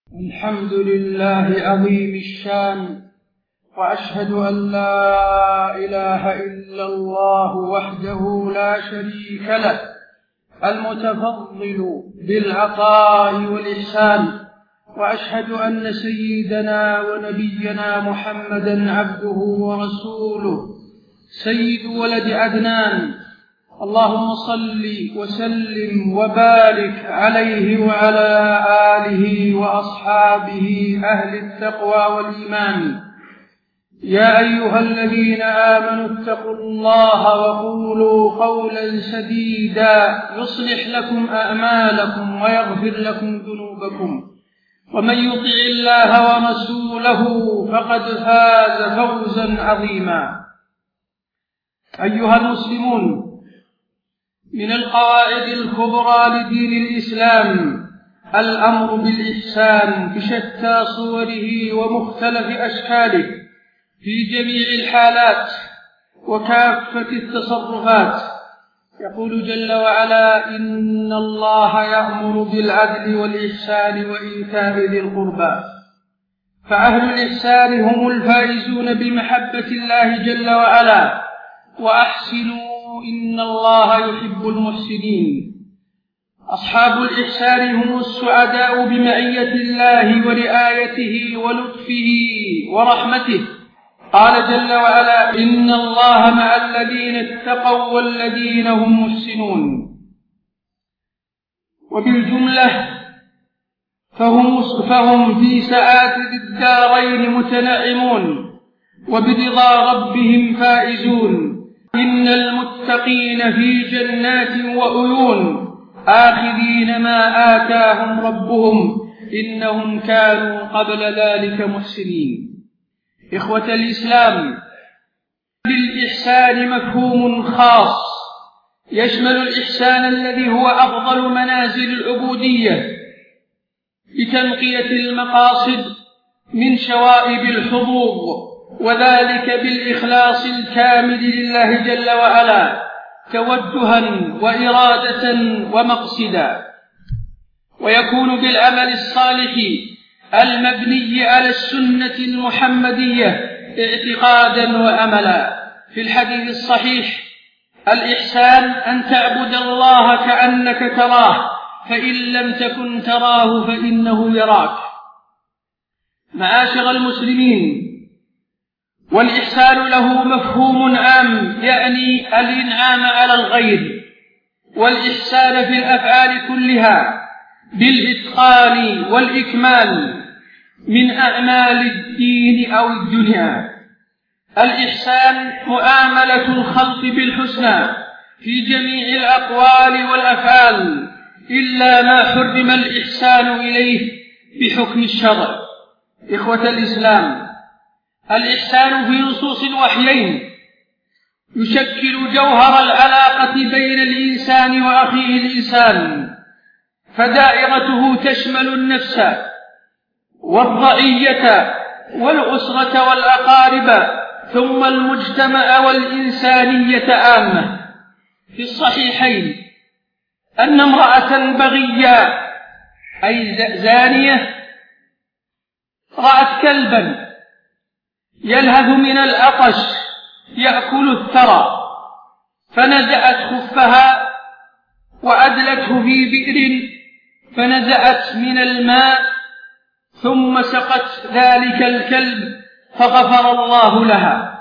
الحمد لله عظيم الشان، وأشهد أن لا إله إلا الله وحده لا شريك له المتفضل بالعطاء والإحسان، وأشهد أن سيدنا ونبينا محمدا عبده ورسوله سيد ولد عدنان. اللهم صل وسلم وبارك عليه وعلى آله وأصحابه أهل التقوى والإيمان. يا أيها الذين آمنوا اتقوا الله وقولوا قولا سديدا يصلح لكم أعمالكم ويغفر لكم ذنوبكم، ومن يطع الله ورسوله فقد فاز فوزا عظيما. أيها المسلمون، من القواعد الكبرى لدين الإسلام الأمر بالإحسان بشتى صوره ومختلف أشكاله في جميع الحالات وكافة التصرفات. يقول جل وعلا: إن الله يأمر بالعدل والإحسان وإيتاء ذي القربى. فأهل الإحسان هم الفائزون بمحبة الله جل وعلا. وأحسنوا إن الله يحب المحسنين. أصحاب الإحسان هم السعداء بمعية الله ورعايته ولطفه ورحمته. قال جل وعلا: إن الله مع الذين اتقوا والذين هم محسنون. وبالجملة فهم في سعادة الدارين متنعمون، وبرضا ربهم فائزون. إن المتقين في جنات وعيون آخذين ما آتاهم ربهم إنهم كانوا قبل ذلك محسنين. إخوة الإسلام، للإحسان مفهوم خاص يشمل الإحسان الذي هو أفضل منازل العبودية بتنقية المقاصد من شوائب الحظوظ، وذلك بالإخلاص الكامل لله جل وعلا توجها وإرادة ومقصدا، ويكون بالعمل الصالح المبني على السنة المحمدية اعتقادا وأملا. في الحديث الصحيح: الإحسان أن تعبد الله كأنك تراه، فإن لم تكن تراه فإنه يراك. معاشر المسلمين، والإحسان له مفهوم عام يعني الإنعام على الغير، والإحسان في الأفعال كلها بالإتقان والإكمال من أعمال الدين أو الدنيا. الإحسان معاملة الخلق بالحسنى في جميع الأقوال والأفعال إلا ما حرم الإحسان إليه بحكم الشرع. إخوة الإسلام، الإحسان في نصوص الوحيين يشكل جوهر العلاقة بين الإنسان وأخيه الإنسان، فدائرته تشمل النفس والرعية والأسرة والأقارب ثم المجتمع والإنسانية عامة. في الصحيحين أن امرأة بغية أي زانية رأت كلبا يلهث من العطش يأكل الثرى، فنزعت خفها وأدلته في بئر فنزعت من الماء ثم سقت ذلك الكلب فغفر الله لها.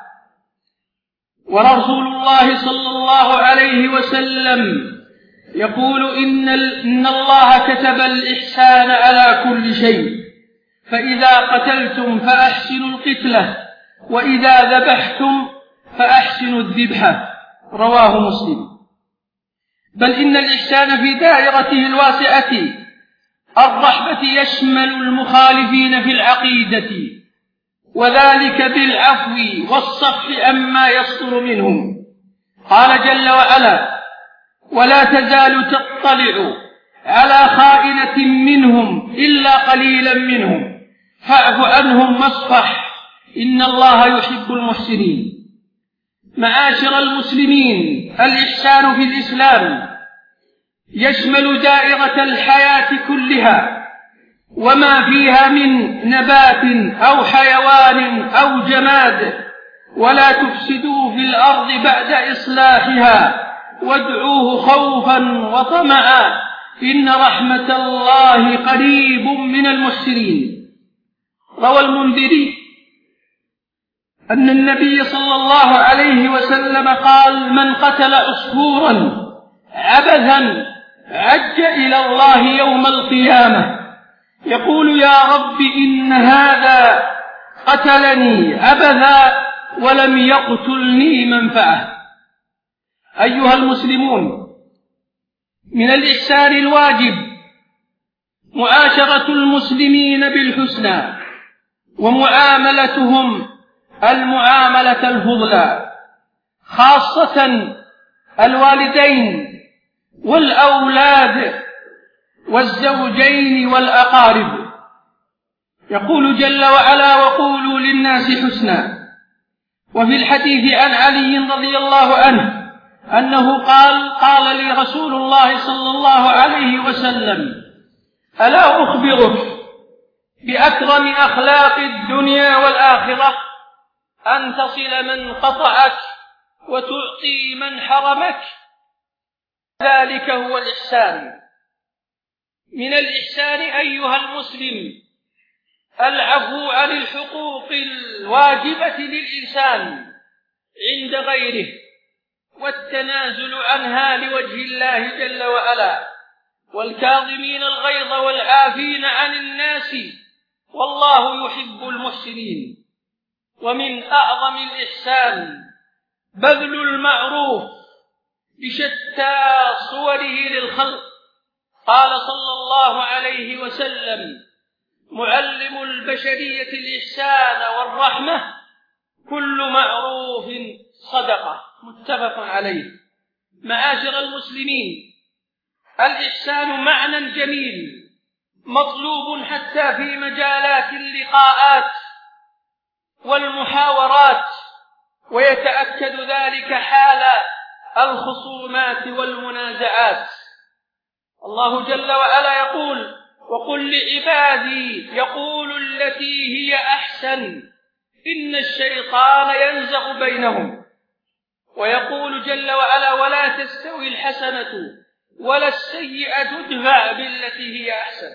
ورسول الله صلى الله عليه وسلم يقول: إن الله كتب الإحسان على كل شيء، فإذا قتلتم فأحسنوا القتلة، وإذا ذبحتم فأحسنوا الذبحة. رواه مسلم. بل إن الإحسان في دائرته الواسعة الرحمة يشمل المخالفين في العقيدة، وذلك بالعفو والصفح عما يصدر منهم. قال جل وعلا: ولا تزال تطلع على خائنة منهم إلا قليلا منهم فاعف عنهم واصفح إن الله يحب المحسنين. معاشر المسلمين، الإحسان في الإسلام يشمل دائرة الحياة كلها، وما فيها من نبات أو حيوان أو جماد، ولا تفسدوا في الأرض بعد إصلاحها وادعوه خوفا وطمعا إن رحمة الله قريب من المحسنين. روى المنذري أن النبي صلى الله عليه وسلم قال: من قتل عصفورا عبثا عج إلى الله يوم القيامة يقول: يا رب إن هذا قتلني عبثا ولم يقتلني منفعة. أيها المسلمون، من الإحسان الواجب معاشرة المسلمين بالحسنى ومعاملتهم المعاملة الفضلى، خاصة الوالدين والأولاد والزوجين والأقارب. يقول جل وعلا: وقولوا للناس حسنا. وفي الحديث عن علي رضي الله عنه أنه قال لي رسول الله صلى الله عليه وسلم: ألا أخبرك بأكرم أخلاق الدنيا والآخرة؟ أن تصل من قطعك وتعطي من حرمك، ذلك هو الإحسان. من الإحسان أيها المسلم العفو عن الحقوق الواجبة للإنسان عند غيره والتنازل عنها لوجه الله جل وعلا، والكاظمين الغيظ والعافين عن الناس والله يحب المحسنين. ومن أعظم الإحسان بذل المعروف بشتى صوره للخلق. قال صلى الله عليه وسلم: معلم البشرية الإحسان والرحمة، كل معروف صدقة. متفق عليه. معاشر المسلمين، الإحسان معنى جميل مطلوب حتى في مجالات اللقاءات والمحاورات، ويتأكد ذلك حال الخصومات والمنازعات. الله جل وعلا يقول: وقل لعبادي يقولوا التي هي أحسن إن الشيطان ينزغ بينهم. ويقول جل وعلا: ولا تستوي الحسنة ولا السيئة ادفع بالتي هي أحسن.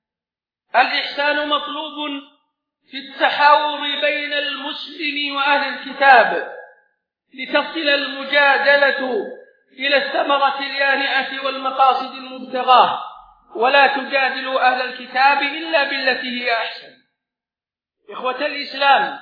الإحسان مطلوب في التحاور بين المسلم وأهل الكتاب لتصل المجادلة إلى الثمرة اليانعة والمقاصد المبتغاة، ولا تجادلوا أهل الكتاب إلا بالتي هي أحسن. إخوة الإسلام،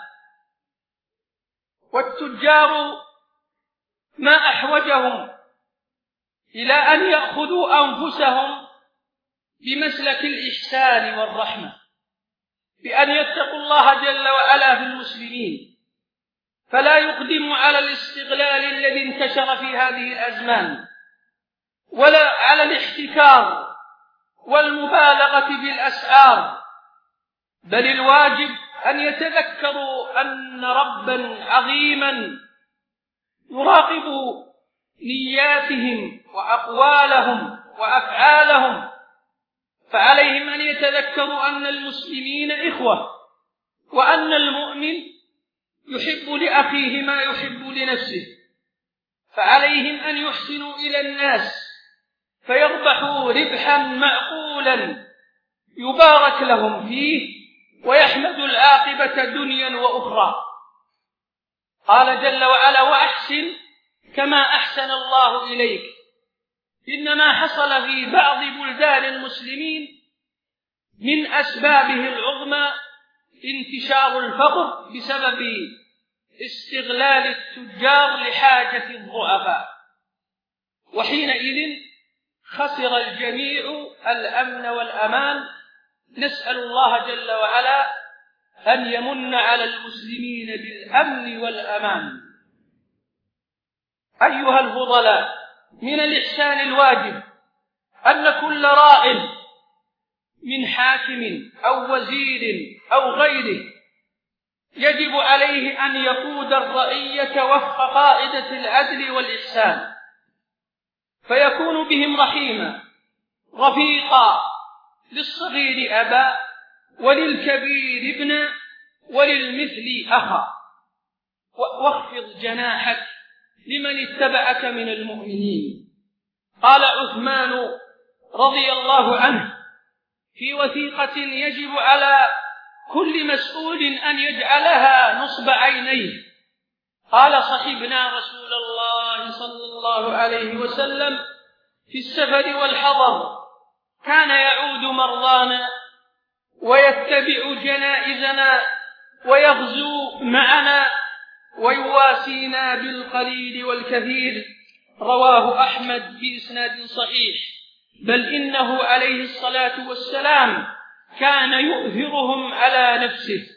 والتجار ما أحوجهم إلى أن يأخذوا أنفسهم بمسلك الإحسان والرحمة، بأن يتقوا الله جل وعلا في المسلمين، فلا يقدموا على الاستغلال الذي انتشر في هذه الأزمان، ولا على الاحتكار والمبالغة في الأسعار، بل الواجب أن يتذكروا أن ربا عظيما يراقب نياتهم وأقوالهم وأفعالهم، فعليهم أن يتذكروا أن المسلمين إخوة، وأن المؤمن يحب لأخيه ما يحب لنفسه، فعليهم أن يحسنوا إلى الناس فيربحوا ربحا معقولا يبارك لهم فيه ويحمدوا العاقبة دنيا وأخرى. قال جل وعلا: وأحسن كما أحسن الله إليك. إنما حصل في بعض بلدان المسلمين من أسبابه العظمى انتشار الفقر بسبب استغلال التجار لحاجة الضعفاء، وحينئذ خسر الجميع الأمن والأمان. نسأل الله جل وعلا أن يمن على المسلمين بالأمن والأمان. أيها الفضلاء، من الإحسان الواجب أن كل راع من حاكم أو وزير أو غيره يجب عليه أن يقود الرعية وفق قاعدة العدل والإحسان، فيكون بهم رحيما رفيقا للصغير أبا وللكبير ابنا وللمثل أخا واخفض جناحك لمن اتبعك من المؤمنين. قال عثمان رضي الله عنه في وثيقة يجب على كل مسؤول أن يجعلها نصب عينيه، قال صحبنا رسول الله صلى الله عليه وسلم في السفر والحضر، كان يعود مرضانا ويتبع جنائزنا ويغزو معنا ويواسينا بالقليل والكثير. رواه أحمد بإسناد صحيح. بل إنه عليه الصلاة والسلام كان يؤثرهم على نفسه.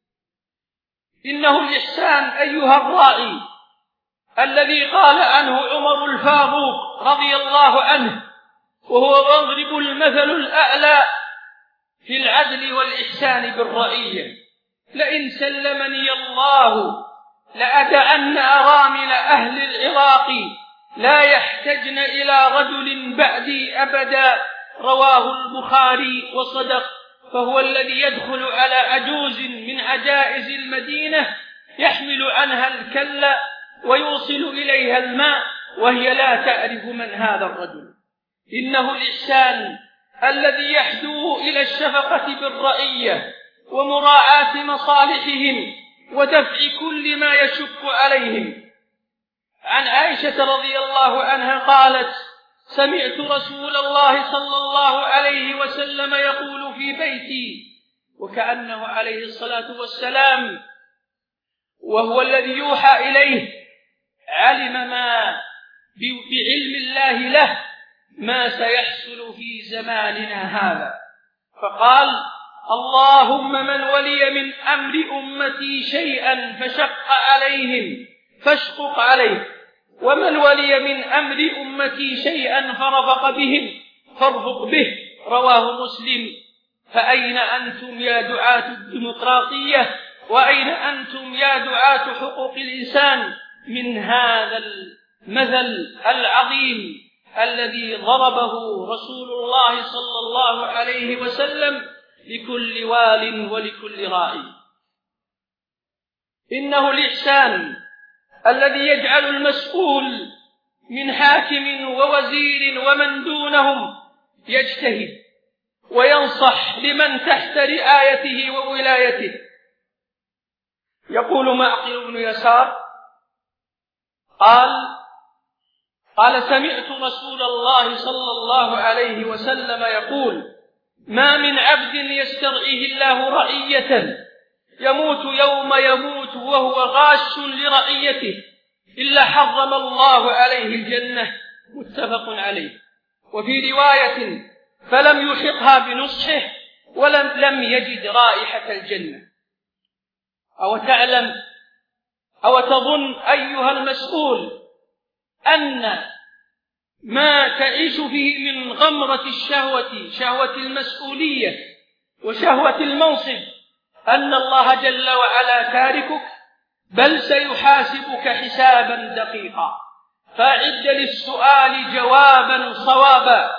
إنه الإحسان أيها الراعي الذي قال عنه عمر الفاروق رضي الله عنه وهو يضرب المثل الأعلى في العدل والإحسان بالرعية: لئن سلمني الله لأدعن أرامل أهل العراق لا يحتجن إلى رجل بعدي أبدا. رواه البخاري وصدق. فهو الذي يدخل على عجوز من عجائز المدينة يحمل عنها الكل ويوصل إليها الماء وهي لا تعرف من هذا الرجل. إنه الإحسان الذي يحدو إلى الشفقة بالرعية ومراعاة مصالحهم ودفع كل ما يشق عليهم. عن عائشة رضي الله عنها قالت: سمعت رسول الله صلى الله عليه وسلم يقول في بيتي، وكأنه عليه الصلاة والسلام وهو الذي يوحى إليه علم ما بعلم الله له ما سيحصل في زماننا هذا، فقال: اللهم من ولي من أمر أمتي شيئا فشق عليهم فاشقق عليه، ومن ولي من أمر أمتي شيئا فرفق بهم فارفق به. رواه مسلم. فأين أنتم يا دعاة الديمقراطية، وأين أنتم يا دعاة حقوق الإنسان من هذا المثل العظيم الذي ضربه رسول الله صلى الله عليه وسلم لكل وال ولكل راعي؟ إنه الإحسان الذي يجعل المسؤول من حاكم ووزير ومن دونهم يجتهد وينصح لمن تحت رعايته وولايته. يقول معقل بن يسار قال: سمعت رسول الله صلى الله عليه وسلم يقول: ما من عبد يسترعيه الله رعية يموت يوم يموت وهو غاش لرعيته إلا حرم الله عليه الجنة. متفق عليه. وفي رواية: فلم يحقها بنصحه ولم يجد رائحة الجنة. أو تعلم أو تظن أيها المسؤول أن ما تعيش فيه من غمرة الشهوة، شهوة المسؤولية وشهوة المنصب، أن الله جل وعلا تاركك، بل سيحاسبك حسابا دقيقا. فأعد للسؤال جوابا صوابا.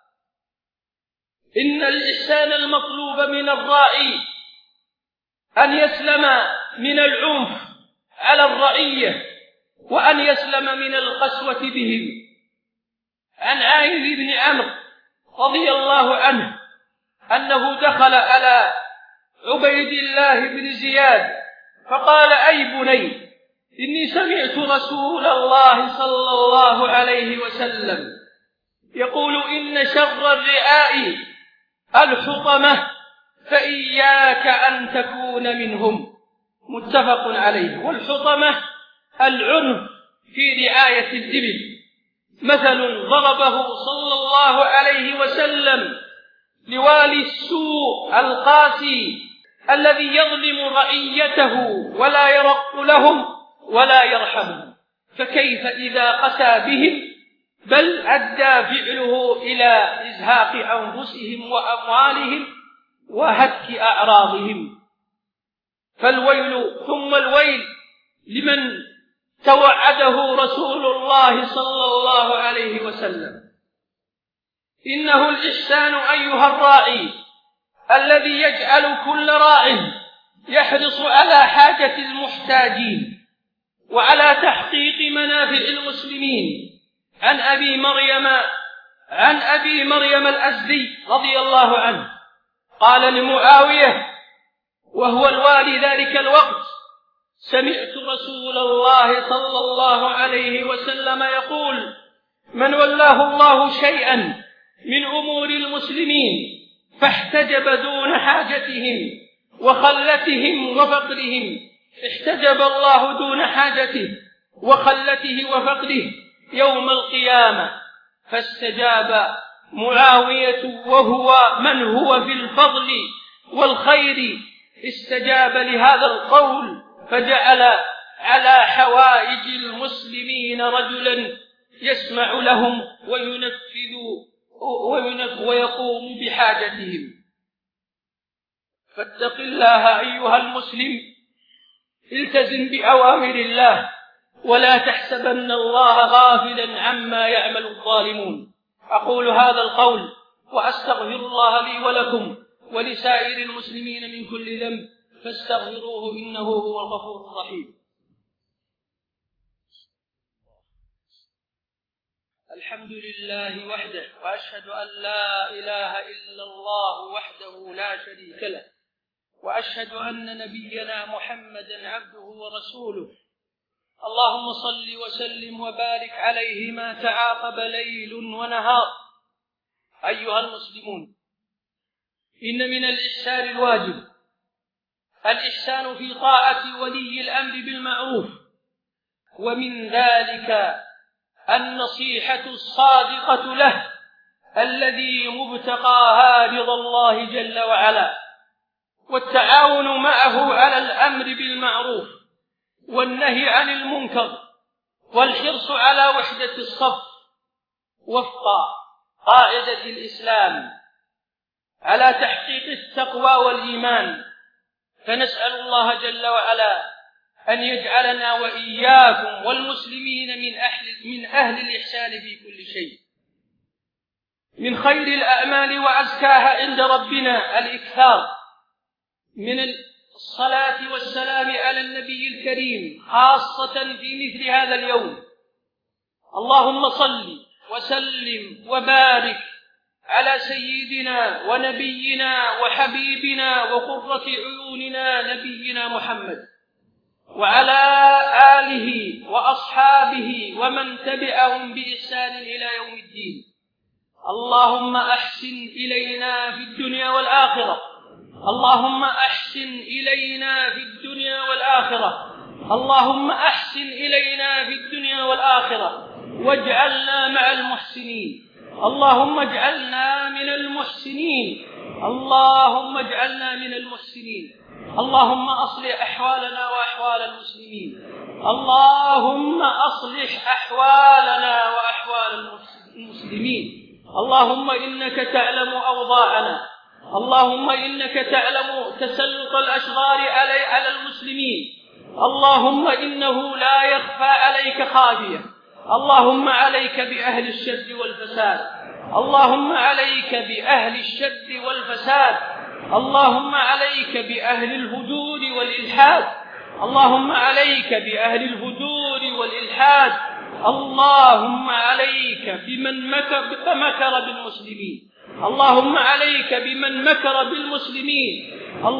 إن الإحسان المطلوب من الراعي أن يسلم من العنف على الرعية وأن يسلم من القسوة بهم. عن عائذ بن عمرو رضي الله عنه أنه دخل على عبيد الله بن زياد فقال: أي بني، إني سمعت رسول الله صلى الله عليه وسلم يقول: إن شر الرعاء الحطمة فإياك أن تكون منهم. متفق عليه. والحطمة العنف في رعاية الإبل. مثل ضربه صلى الله عليه وسلم لوالي السوء القاسي الذي يظلم رعيته ولا يرق لهم ولا يرحمهم، فكيف إذا قسى بهم، بل أدى فعله إلى إزهاق أنفسهم وأموالهم وهتك أعراضهم. فالويل ثم الويل لمن توعده رسول الله صلى الله عليه وسلم: إنه الإحسان أيها الراعي الذي يجعل كل راع يحرص على حاجة المحتاجين وعلى تحقيق منافع المسلمين. عن أبي مريم الأزدي رضي الله عنه قال لمعاوية وهو الوالي ذلك الوقت: سمعت رسول الله صلى الله عليه وسلم يقول: من ولاه الله شيئا من أمور المسلمين فاحتجب دون حاجتهم وخلتهم وفقرهم، احتجب الله دون حاجته وخلته وفقره يوم القيامة. فاستجاب معاوية وهو من هو في الفضل والخير، استجاب لهذا القول فجعل على حوائج المسلمين رجلا يسمع لهم ويقوم بحاجتهم. فاتق الله أيها المسلم، التزم بأوامر الله، ولا تحسبن الله غافلا عما يعمل الظالمون. أقول هذا القول وأستغفر الله لي ولكم ولسائر المسلمين من كل ذنب فاستغفروه إنه هو الغفور الرحيم. الحمد لله وحده، وأشهد أن لا إله إلا الله وحده لا شريك له، وأشهد أن نبينا محمدا عبده ورسوله. اللهم صل وسلم وبارك عليه ما تعاقب ليل ونهار. أيها المسلمون، إن من الإحسان الواجب الإحسان في طاعة ولي الأمر بالمعروف، ومن ذلك النصيحة الصادقة له الذي مبتقاها رضا الله جل وعلا، والتعاون معه على الأمر بالمعروف والنهي عن المنكر، والحرص على وحدة الصف وفق قاعدة الإسلام على تحقيق التقوى والإيمان. فنسأل الله جل وعلا أن يجعلنا وإياكم والمسلمين من أهل الإحسان في كل شيء. من خير الأعمال وأزكاها عند ربنا الإكثار من الصلاة والسلام على النبي الكريم، خاصة في مثل هذا اليوم. اللهم صل وسلم وبارك على سيدنا ونبينا وحبيبنا وقرة عيوننا نبينا محمد، وعلى آله وأصحابه ومن تبعهم بإحسان إلى يوم الدين. اللهم أحسن إلينا في الدنيا والآخرة، اللهم أحسن إلينا في الدنيا والآخرة، اللهم أحسن إلينا في الدنيا والآخرة، واجعلنا مع المحسنين. اللهم اجعلنا من المحسنين، اللهم اجعلنا من المحسنين. اللهم أصلح أحوالنا وأحوال المسلمين، اللهم أصلح أحوالنا وأحوال المسلمين. اللهم إنك تعلم أوضاعنا، اللهم إنك تعلم تسلط الأشرار على المسلمين، اللهم إنه لا يخفى عليك خافية. اللهم عليك بأهل الشر والفساد، اللهم عليك بأهل الشر والفساد، اللهم عليك بأهل الهجور والإلحاد، اللهم عليك بأهل الهجور والإلحاد، اللهم عليك بمن مكر بالمسلمين، اللهم عليك بمن مكر بالمسلمين،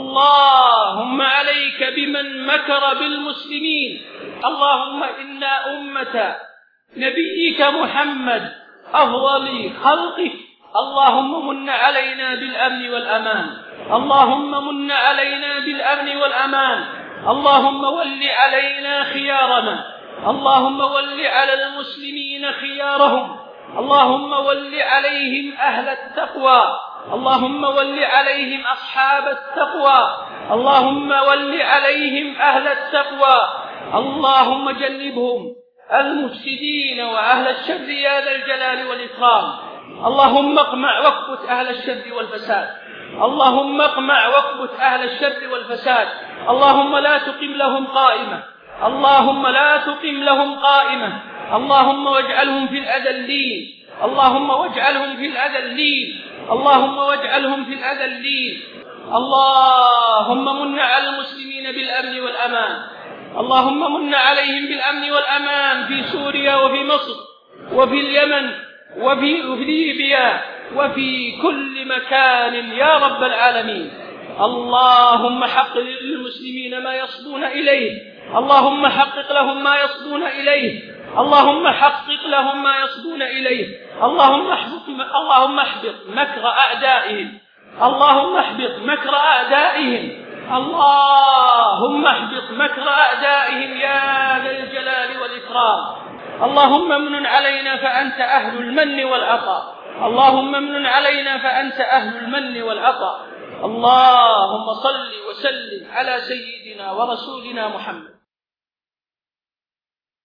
اللهم عليك بمن مكر بالمسلمين. اللهم إنا أمة نبيك محمد أفضل خلقك، اللهم من علينا بالأمن والأمان، اللهم من علينا بالأمن والأمان، اللهم ول علينا خيارنا، اللهم ول على المسلمين خيارهم، اللهم ول عليهم أهل التقوى، اللهم ول عليهم أصحاب التقوى، اللهم ول عليهم أهل التقوى، اللهم جنبهم المفسدين وأهل الشر يا ذا الجلال والإكرام. اللهم اقمع واكبت أهل الشر والفساد، اللهم اقمع واكبت أهل الشر والفساد. اللهم لا تقم لهم قائمة، اللهم لا تقم لهم قائمة، اللهم واجعلهم في الأذلين، اللهم واجعلهم في الأذلين، اللهم واجعلهم في الأذلين. اللهم من على المسلمين بالأمن والأمان، اللهم من عليهم بالأمن والأمان في سوريا وفي مصر وفي اليمن وفي ليبيا وفي كل مكان يا رب العالمين. اللهم حقق للمسلمين ما يصبون إليه، اللهم حقق لهم ما يصبون إليه، اللهم حقق لهم ما يصبون إليه. اللهم احبط مكر أعدائهم، اللهم احبط مكر أعدائهم، اللهم احبط مكر أعدائهم يا ذا الجلال والإكرام. اللهم امن علينا فأنت أهل المن والعطاء، اللهم امن علينا فأنت أهل المن والعطاء. اللهم صل وسلم على سيدنا ورسولنا محمد.